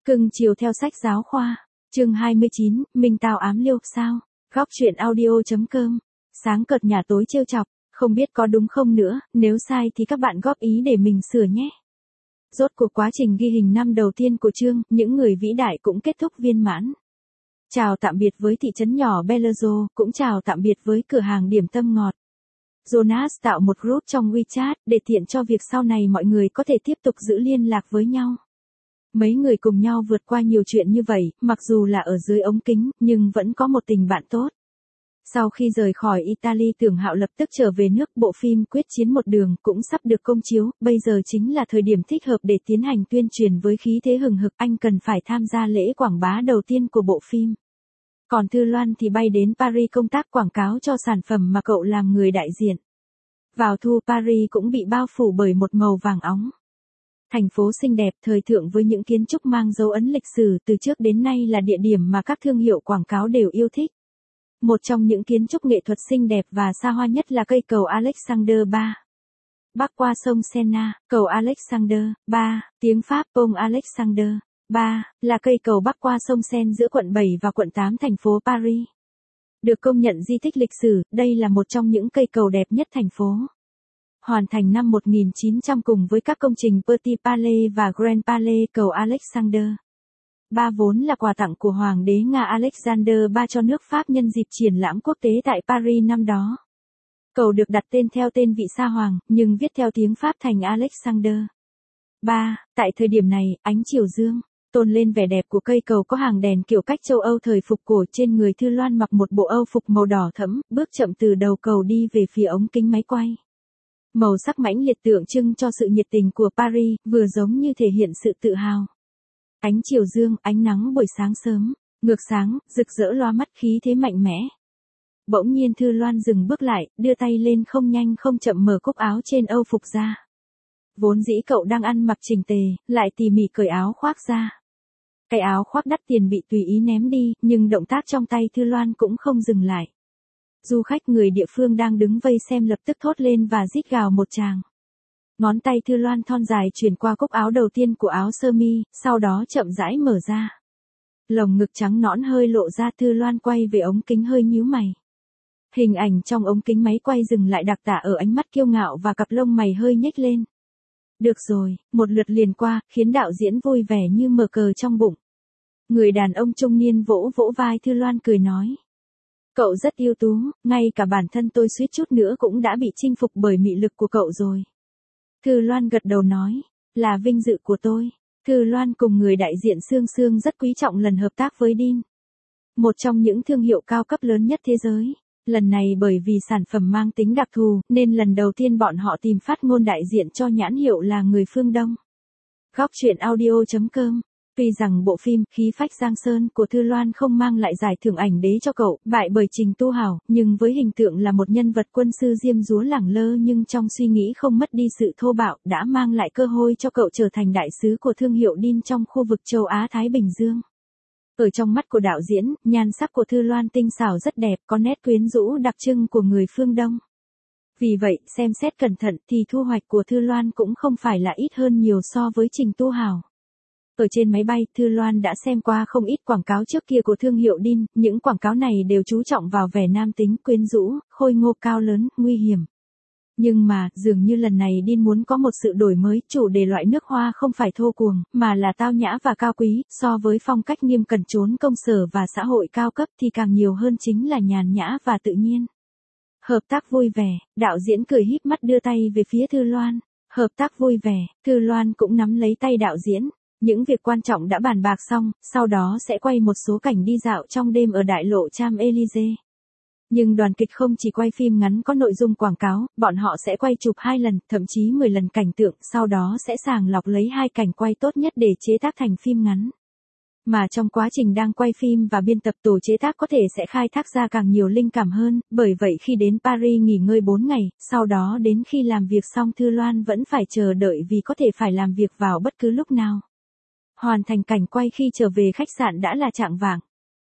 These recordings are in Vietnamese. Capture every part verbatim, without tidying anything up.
Cưng chiều theo sách giáo khoa. Chương hai mươi chín, Minh Tao ám liêu sao? Góc truyện audio.com. Sáng cợt nhà tối trêu chọc, không biết có đúng không nữa, nếu sai thì các bạn góp ý để mình sửa nhé. Rốt cuộc quá trình ghi hình năm đầu tiên của chương, những người vĩ đại cũng kết thúc viên mãn. Chào tạm biệt với thị trấn nhỏ Bellagio, cũng chào tạm biệt với cửa hàng điểm tâm ngọt. Jonas tạo một group trong WeChat để tiện cho việc sau này mọi người có thể tiếp tục giữ liên lạc với nhau. Mấy người cùng nhau vượt qua nhiều chuyện như vậy, mặc dù là ở dưới ống kính, nhưng vẫn có một tình bạn tốt. Sau khi rời khỏi Italy, Tưởng Hạo lập tức trở về nước. Bộ phim Quyết chiến một đường cũng sắp được công chiếu, bây giờ chính là thời điểm thích hợp để tiến hành tuyên truyền với khí thế hừng hực. Anh cần phải tham gia lễ quảng bá đầu tiên của bộ phim. Còn Thư Loan thì bay đến Paris công tác quảng cáo cho sản phẩm mà cậu làm người đại diện. Vào thu, Paris cũng bị bao phủ bởi một màu vàng óng. Thành phố xinh đẹp, thời thượng với những kiến trúc mang dấu ấn lịch sử từ trước đến nay là địa điểm mà các thương hiệu quảng cáo đều yêu thích. Một trong những kiến trúc nghệ thuật xinh đẹp và xa hoa nhất là cây cầu Alexander ba. Bắc qua sông Sena, cầu Alexander ba, tiếng Pháp Pont Alexander ba, là cây cầu bắc qua sông Seine giữa quận bảy và quận tám thành phố Paris. Được công nhận di tích lịch sử, đây là một trong những cây cầu đẹp nhất thành phố. Hoàn thành năm một nghìn chín trăm cùng với các công trình Petit Palais và Grand Palais. Cầu Alexander ba vốn là quà tặng của Hoàng đế Nga Alexander ba cho nước Pháp nhân dịp triển lãm quốc tế tại Paris năm đó. Cầu được đặt tên theo tên vị sa hoàng, nhưng viết theo tiếng Pháp thành Alexander ba. Tại thời điểm này, ánh chiều dương tôn lên vẻ đẹp của cây cầu có hàng đèn kiểu cách châu Âu thời phục cổ. Trên người Thư Loan mặc một bộ âu phục màu đỏ thẫm, bước chậm từ đầu cầu đi về phía ống kính máy quay. Màu sắc mãnh liệt tượng trưng cho sự nhiệt tình của Paris, vừa giống như thể hiện sự tự hào. Ánh chiều dương, ánh nắng buổi sáng sớm, ngược sáng, rực rỡ loa mắt, khí thế mạnh mẽ. Bỗng nhiên Thư Loan dừng bước lại, đưa tay lên không nhanh không chậm mở cúc áo trên âu phục ra. Vốn dĩ cậu đang ăn mặc chỉnh tề, lại tỉ mỉ cởi áo khoác ra. Cái áo khoác đắt tiền bị tùy ý ném đi, nhưng động tác trong tay Thư Loan cũng không dừng lại. Du khách người địa phương đang đứng vây xem lập tức thốt lên và rít gào một tràng. Ngón tay Thư Loan thon dài chuyển qua cúc áo đầu tiên của áo sơ mi, sau đó chậm rãi mở ra. Lồng ngực trắng nõn hơi lộ ra. Thư Loan quay về ống kính hơi nhíu mày. Hình ảnh trong ống kính máy quay dừng lại đặc tả ở ánh mắt kiêu ngạo và cặp lông mày hơi nhếch lên. Được rồi, một lượt liền qua, khiến đạo diễn vui vẻ như mở cờ trong bụng. Người đàn ông trung niên vỗ vỗ vai Thư Loan cười nói. Cậu rất ưu tú, ngay cả bản thân tôi suýt chút nữa cũng đã bị chinh phục bởi mị lực của cậu rồi. Thư Loan gật đầu nói, là vinh dự của tôi. Thư Loan cùng người đại diện Sương Sương rất quý trọng lần hợp tác với Dean, một trong những thương hiệu cao cấp lớn nhất thế giới. Lần này bởi vì sản phẩm mang tính đặc thù, nên lần đầu tiên bọn họ tìm phát ngôn đại diện cho nhãn hiệu là người phương Đông. Góc truyện audio.com. Tuy rằng bộ phim Khí phách Giang Sơn của Thư Loan không mang lại giải thưởng ảnh đế cho cậu, bại bởi Trình Tu Hảo, nhưng với hình tượng là một nhân vật quân sư diêm dúa lẳng lơ nhưng trong suy nghĩ không mất đi sự thô bạo, đã mang lại cơ hội cho cậu trở thành đại sứ của thương hiệu Dean trong khu vực châu Á-Thái Bình Dương. Ở trong mắt của đạo diễn, nhan sắc của Thư Loan tinh xảo rất đẹp, có nét quyến rũ đặc trưng của người phương Đông. Vì vậy, xem xét cẩn thận thì thu hoạch của Thư Loan cũng không phải là ít hơn nhiều so với Trình Tu Hảo. Ở trên máy bay, Thư Loan đã xem qua không ít quảng cáo trước kia của thương hiệu Dean, những quảng cáo này đều chú trọng vào vẻ nam tính, quyến rũ, khôi ngô, cao lớn, nguy hiểm. Nhưng mà, dường như lần này Dean muốn có một sự đổi mới, chủ đề loại nước hoa không phải thô cuồng, mà là tao nhã và cao quý, so với phong cách nghiêm cẩn trốn công sở và xã hội cao cấp thì càng nhiều hơn chính là nhàn nhã và tự nhiên. Hợp tác vui vẻ, đạo diễn cười híp mắt đưa tay về phía Thư Loan. Hợp tác vui vẻ, Thư Loan cũng nắm lấy tay đạo diễn. Những việc quan trọng đã bàn bạc xong, sau đó sẽ quay một số cảnh đi dạo trong đêm ở đại lộ Champs-Élysées. Nhưng đoàn kịch không chỉ quay phim ngắn có nội dung quảng cáo, bọn họ sẽ quay chụp hai lần, thậm chí mười lần cảnh tượng, sau đó sẽ sàng lọc lấy hai cảnh quay tốt nhất để chế tác thành phim ngắn. Mà trong quá trình đang quay phim và biên tập, tổ chế tác có thể sẽ khai thác ra càng nhiều linh cảm hơn, bởi vậy khi đến Paris nghỉ ngơi bốn ngày, sau đó đến khi làm việc xong Thư Loan vẫn phải chờ đợi vì có thể phải làm việc vào bất cứ lúc nào. Hoàn thành cảnh quay khi trở về khách sạn đã là chạng vạng.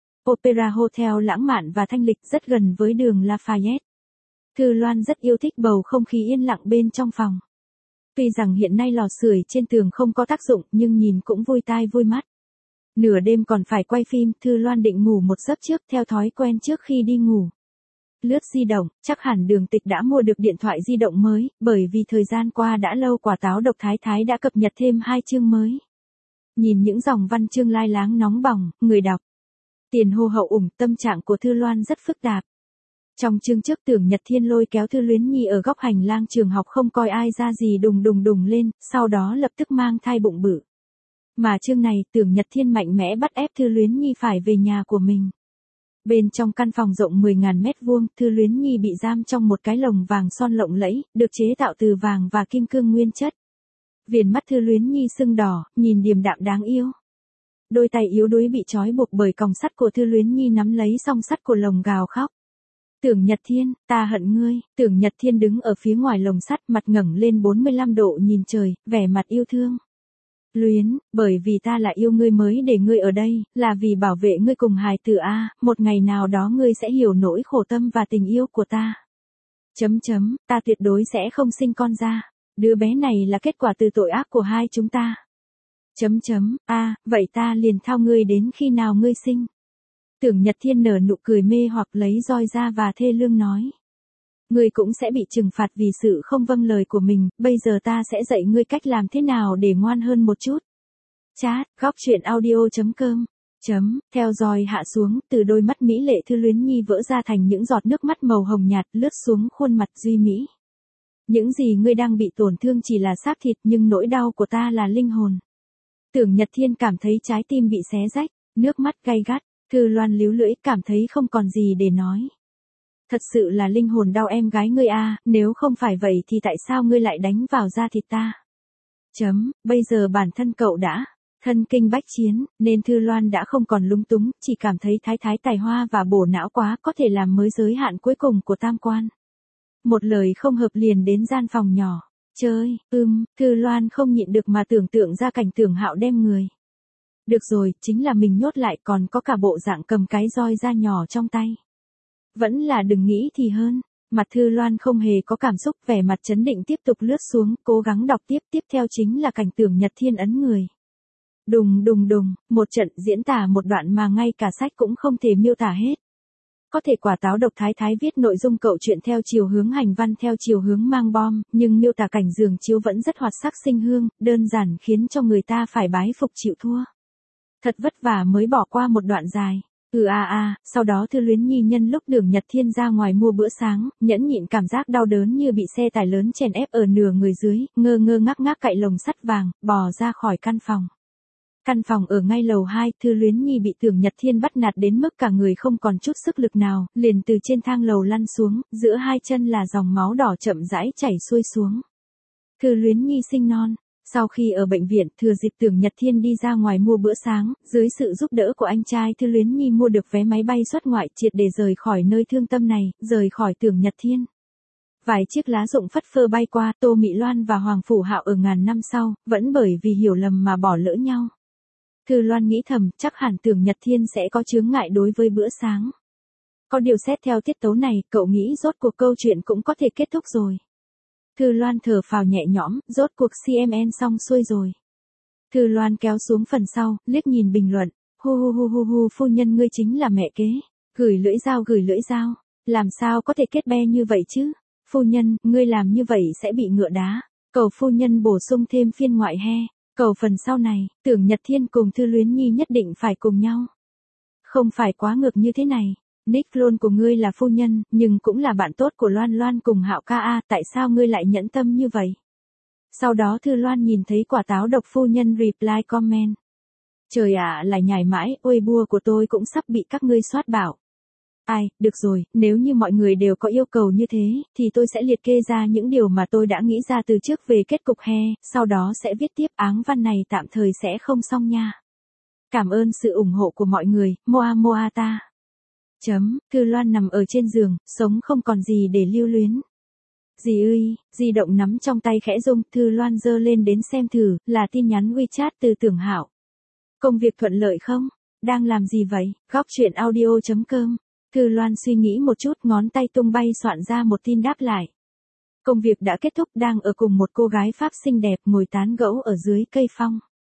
Opera Hotel lãng mạn và thanh lịch rất gần với đường Lafayette. Thư Loan rất yêu thích bầu không khí yên lặng bên trong phòng. Tuy rằng hiện nay lò sưởi trên tường không có tác dụng nhưng nhìn cũng vui tai vui mắt. Nửa đêm còn phải quay phim, Thư Loan định ngủ một giấc trước theo thói quen trước khi đi ngủ. Lướt di động, chắc hẳn Đường Tịch đã mua được điện thoại di động mới, bởi vì thời gian qua đã lâu Quả Táo Độc Thái Thái đã cập nhật thêm hai chương mới. Nhìn những dòng văn chương lai láng nóng bỏng, người đọc. Tiền hô hậu ủng, tâm trạng của Thư Loan rất phức tạp. Trong chương trước Tưởng Nhật Thiên lôi kéo Thư Luyến Nhi ở góc hành lang trường học không coi ai ra gì đùng đùng đùng lên, sau đó lập tức mang thai bụng bự. Mà chương này Tưởng Nhật Thiên mạnh mẽ bắt ép Thư Luyến Nhi phải về nhà của mình. Bên trong căn phòng rộng mười nghìn mét vuông, Thư Luyến Nhi bị giam trong một cái lồng vàng son lộng lẫy, được chế tạo từ vàng và kim cương nguyên chất. Viền mắt Thư Luyến Nhi sưng đỏ, nhìn điềm đạm đáng yêu. Đôi tay yếu đuối bị trói buộc bởi còng sắt của Thư Luyến Nhi nắm lấy song sắt của lồng gào khóc. Tưởng Nhật Thiên, ta hận ngươi. Tưởng Nhật Thiên đứng ở phía ngoài lồng sắt, mặt ngẩng lên bốn mươi lăm độ nhìn trời, vẻ mặt yêu thương. Luyến, bởi vì ta là yêu ngươi mới để ngươi ở đây, là vì bảo vệ ngươi cùng hài tử a, một ngày nào đó ngươi sẽ hiểu nỗi khổ tâm và tình yêu của ta. Chấm chấm, ta tuyệt đối sẽ không sinh con ra. Đứa bé này là kết quả từ tội ác của hai chúng ta. Chấm chấm, a, vậy ta liền thao ngươi đến khi nào ngươi sinh. Tưởng Nhật Thiên nở nụ cười mê hoặc lấy roi ra và thê lương nói. Ngươi cũng sẽ bị trừng phạt vì sự không vâng lời của mình, bây giờ ta sẽ dạy ngươi cách làm thế nào để ngoan hơn một chút. Chat, góc truyện audio chấm com. Chấm, theo roi hạ xuống, từ đôi mắt mỹ lệ Thư Luyến Nhi vỡ ra thành những giọt nước mắt màu hồng nhạt lướt xuống khuôn mặt duy mỹ. Những gì ngươi đang bị tổn thương chỉ là xác thịt nhưng nỗi đau của ta là linh hồn. Tưởng Nhật Thiên cảm thấy trái tim bị xé rách, nước mắt gay gắt, Thư Loan líu lưỡi cảm thấy không còn gì để nói. Thật sự là linh hồn đau em gái ngươi a, nếu không phải vậy thì tại sao ngươi lại đánh vào da thịt ta? Chấm, bây giờ bản thân cậu đã thân kinh bách chiến, nên Thư Loan đã không còn lúng túng, chỉ cảm thấy thái thái tài hoa và bổ não quá có thể làm mới giới hạn cuối cùng của tam quan. Một lời không hợp liền đến gian phòng nhỏ. Chơi, ưm, Thư Loan không nhịn được mà tưởng tượng ra cảnh Tưởng Hạo đem người. Được rồi, chính là mình nhốt lại còn có cả bộ dạng cầm cái roi da nhỏ trong tay. Vẫn là đừng nghĩ thì hơn. Mặt Thư Loan không hề có cảm xúc, vẻ mặt chấn định tiếp tục lướt xuống, cố gắng đọc tiếp. Tiếp theo chính là cảnh Tưởng Nhật Thiên ấn người. Đùng đùng đùng, một trận diễn tả một đoạn mà ngay cả sách cũng không thể miêu tả hết. Có thể Quả Táo Độc Thái Thái viết nội dung cậu chuyện theo chiều hướng hành văn theo chiều hướng mang bom, nhưng miêu tả cảnh giường chiếu vẫn rất hoạt sắc sinh hương, đơn giản khiến cho người ta phải bái phục chịu thua. Thật vất vả mới bỏ qua một đoạn dài. Ừ a à a, à, sau đó Thư Luyến Nhi nhân lúc Tưởng Nhật Thiên ra ngoài mua bữa sáng, nhẫn nhịn cảm giác đau đớn như bị xe tải lớn chèn ép ở nửa người dưới, ngơ ngơ ngác ngác cạy lồng sắt vàng, bò ra khỏi căn phòng. Căn phòng ở ngay lầu hai, Thư Luyến Nhi bị Tưởng Nhật Thiên bắt nạt đến mức cả người không còn chút sức lực nào, liền từ trên thang lầu lăn xuống, giữa hai chân là dòng máu đỏ chậm rãi chảy xuôi xuống. Thư Luyến Nhi sinh non. Sau khi ở bệnh viện, thừa dịp Tưởng Nhật Thiên đi ra ngoài mua bữa sáng, dưới sự giúp đỡ của anh trai Thư Luyến Nhi mua được vé máy bay xuất ngoại triệt để rời khỏi nơi thương tâm này, rời khỏi Tưởng Nhật Thiên. Vài chiếc lá rụng phất phơ bay qua, Tô Mị Loan và Hoàng Phủ Hạo ở ngàn năm sau, vẫn bởi vì hiểu lầm mà bỏ lỡ nhau. Thư Loan nghĩ thầm, chắc hẳn Tưởng Nhật Thiên sẽ có chướng ngại đối với bữa sáng. Có điều xét theo tiết tấu này, cậu nghĩ rốt cuộc câu chuyện cũng có thể kết thúc rồi. Thư Loan thở phào nhẹ nhõm, rốt cuộc xê em en xong xuôi rồi. Thư Loan kéo xuống phần sau, liếc nhìn bình luận, hu hu hu hu hu phu nhân ngươi chính là mẹ kế, gửi lưỡi dao gửi lưỡi dao, làm sao có thể kết be như vậy chứ, phu nhân, ngươi làm như vậy sẽ bị ngựa đá, cầu phu nhân bổ sung thêm phiên ngoại he, cầu phần sau này, Tưởng Nhật Thiên cùng Thư Luyến Nhi nhất định phải cùng nhau. Không phải quá ngược như thế này. Nick Lôn của ngươi là phu nhân, nhưng cũng là bạn tốt của Loan Loan cùng Hạo ca a, tại sao ngươi lại nhẫn tâm như vậy? Sau đó Thư Loan nhìn thấy Quả Táo Độc phu nhân reply comment. Trời ạ, à, lại nhảy mãi, ôi bua của tôi cũng sắp bị các ngươi soát bảo. Ai, được rồi, nếu như mọi người đều có yêu cầu như thế, thì tôi sẽ liệt kê ra những điều mà tôi đã nghĩ ra từ trước về kết cục he, sau đó sẽ viết tiếp áng văn này tạm thời sẽ không xong nha. Cảm ơn sự ủng hộ của mọi người, Moa Moa ta. Chấm, Thư Loan nằm ở trên giường, sống không còn gì để lưu luyến. Dì ơi, di động nắm trong tay khẽ rung, Thư Loan giơ lên đến xem thử, là tin nhắn WeChat từ Tưởng Hạo. Công việc thuận lợi không? Đang làm gì vậy? Góc truyện audio chấm com. Thư Loan suy nghĩ một chút, ngón tay tung bay soạn ra một tin đáp lại. Công việc đã kết thúc, đang ở cùng một cô gái Pháp xinh đẹp ngồi tán gẫu ở dưới cây phong.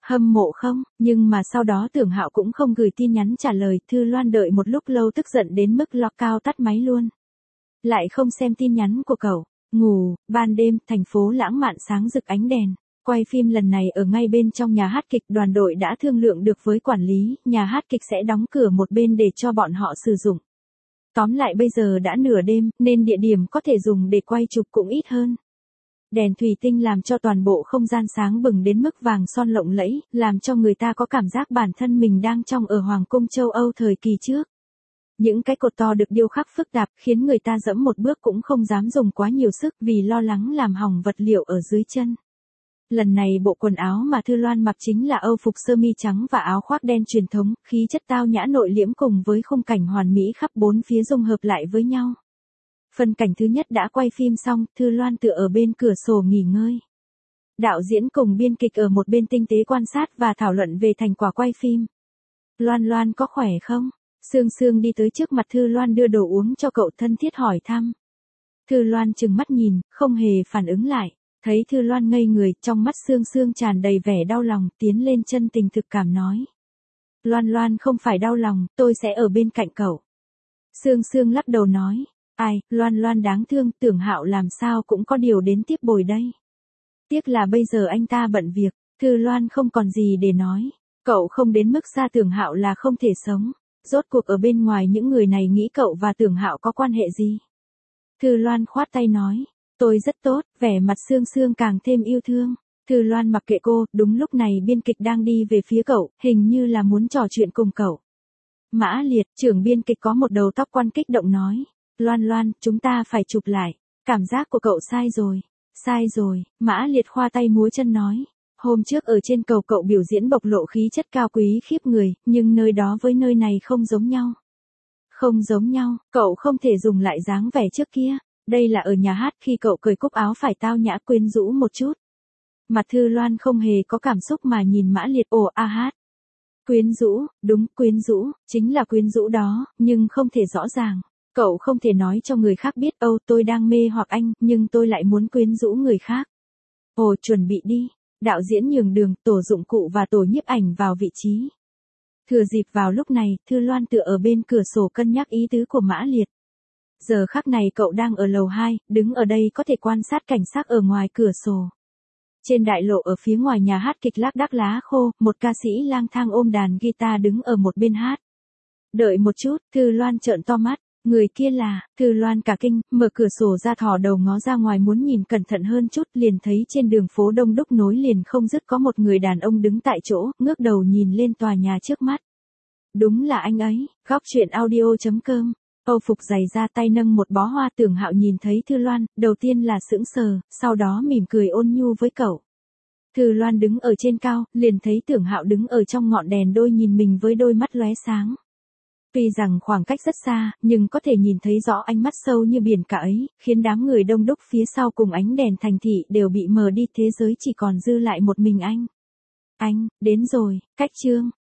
Hâm mộ không, nhưng mà sau đó Tưởng Hạo cũng không gửi tin nhắn trả lời, Thư Loan đợi một lúc lâu tức giận đến mức loa cao tắt máy luôn. Lại không xem tin nhắn của cậu, ngủ, ban đêm, thành phố lãng mạn sáng rực ánh đèn. Quay phim lần này ở ngay bên trong nhà hát kịch, đoàn đội đã thương lượng được với quản lý, nhà hát kịch sẽ đóng cửa một bên để cho bọn họ sử dụng. Tóm lại bây giờ đã nửa đêm, nên địa điểm có thể dùng để quay chụp cũng ít hơn. Đèn thủy tinh làm cho toàn bộ không gian sáng bừng đến mức vàng son lộng lẫy, làm cho người ta có cảm giác bản thân mình đang trong ở Hoàng cung châu Âu thời kỳ trước. Những cái cột to được điêu khắc phức tạp khiến người ta dẫm một bước cũng không dám dùng quá nhiều sức vì lo lắng làm hỏng vật liệu ở dưới chân. Lần này bộ quần áo mà Thư Loan mặc chính là âu phục sơ mi trắng và áo khoác đen truyền thống, khí chất tao nhã nội liễm cùng với khung cảnh hoàn mỹ khắp bốn phía dung hợp lại với nhau. Phần cảnh thứ nhất đã quay phim xong, Thư Loan tựa ở bên cửa sổ nghỉ ngơi. Đạo diễn cùng biên kịch ở một bên tinh tế quan sát và thảo luận về thành quả quay phim. Loan Loan có khỏe không? Sương Sương đi tới trước mặt Thư Loan đưa đồ uống cho cậu, thân thiết hỏi thăm. Thư Loan trừng mắt nhìn, không hề phản ứng lại. Thấy Thư Loan ngây người, trong mắt Sương Sương tràn đầy vẻ đau lòng, tiến lên chân tình thực cảm nói. Loan Loan không phải đau lòng, tôi sẽ ở bên cạnh cậu. Sương Sương lắc đầu nói. Ai, Loan Loan đáng thương, Tưởng Hạo làm sao cũng có điều đến tiếp bồi đây. Tiếc là bây giờ anh ta bận việc, Thư Loan không còn gì để nói. Cậu không đến mức xa Tưởng Hạo là không thể sống. Rốt cuộc ở bên ngoài những người này nghĩ cậu và Tưởng Hạo có quan hệ gì? Thư Loan khoát tay nói. Tôi rất tốt, vẻ mặt Sương Sương càng thêm yêu thương. Thư Loan mặc kệ cô, đúng lúc này biên kịch đang đi về phía cậu, hình như là muốn trò chuyện cùng cậu. Mã Liệt, trưởng biên kịch có một đầu tóc quan kích động nói. Loan Loan, chúng ta phải chụp lại. Cảm giác của cậu sai rồi. Sai rồi, Mã Liệt khoa tay múa chân nói. Hôm trước ở trên cầu cậu biểu diễn bộc lộ khí chất cao quý khiếp người, nhưng nơi đó với nơi này không giống nhau. Không giống nhau, cậu không thể dùng lại dáng vẻ trước kia. Đây là ở nhà hát, khi cậu cởi cúc áo phải tao nhã quyến rũ một chút. Mặt Thư Loan không hề có cảm xúc mà nhìn Mã Liệt. Ồ a hát. Quyến rũ, đúng quyến rũ, chính là quyến rũ đó, nhưng không thể rõ ràng. Cậu không thể nói cho người khác biết, âu tôi đang mê hoặc anh, nhưng tôi lại muốn quyến rũ người khác. Ồ chuẩn bị đi. Đạo diễn nhường đường, tổ dụng cụ và tổ nhiếp ảnh vào vị trí. Thừa dịp vào lúc này, Thư Loan tựa ở bên cửa sổ cân nhắc ý tứ của Mã Liệt. Giờ khắc này cậu đang ở lầu hai, đứng ở đây có thể quan sát cảnh sắc ở ngoài cửa sổ. Trên đại lộ ở phía ngoài nhà hát kịch lác đác lá khô, một ca sĩ lang thang ôm đàn guitar đứng ở một bên hát. Đợi một chút, Thư Loan trợn to mắt, người kia là, Thư Loan cả kinh, mở cửa sổ ra thò đầu ngó ra ngoài muốn nhìn cẩn thận hơn chút, liền thấy trên đường phố đông đúc nối liền không dứt có một người đàn ông đứng tại chỗ, ngước đầu nhìn lên tòa nhà trước mắt. Đúng là anh ấy, góc truyện audio chấm com. Âu phục dày ra tay nâng một bó hoa. Tưởng Hạo nhìn thấy Thư Loan, đầu tiên là sững sờ, sau đó mỉm cười ôn nhu với cậu. Thư Loan đứng ở trên cao, liền thấy Tưởng Hạo đứng ở trong ngọn đèn đôi nhìn mình với đôi mắt lóe sáng. Tuy rằng khoảng cách rất xa, nhưng có thể nhìn thấy rõ ánh mắt sâu như biển cả ấy, khiến đám người đông đúc phía sau cùng ánh đèn thành thị đều bị mờ đi, thế giới chỉ còn dư lại một mình anh. Anh, đến rồi, cách chương.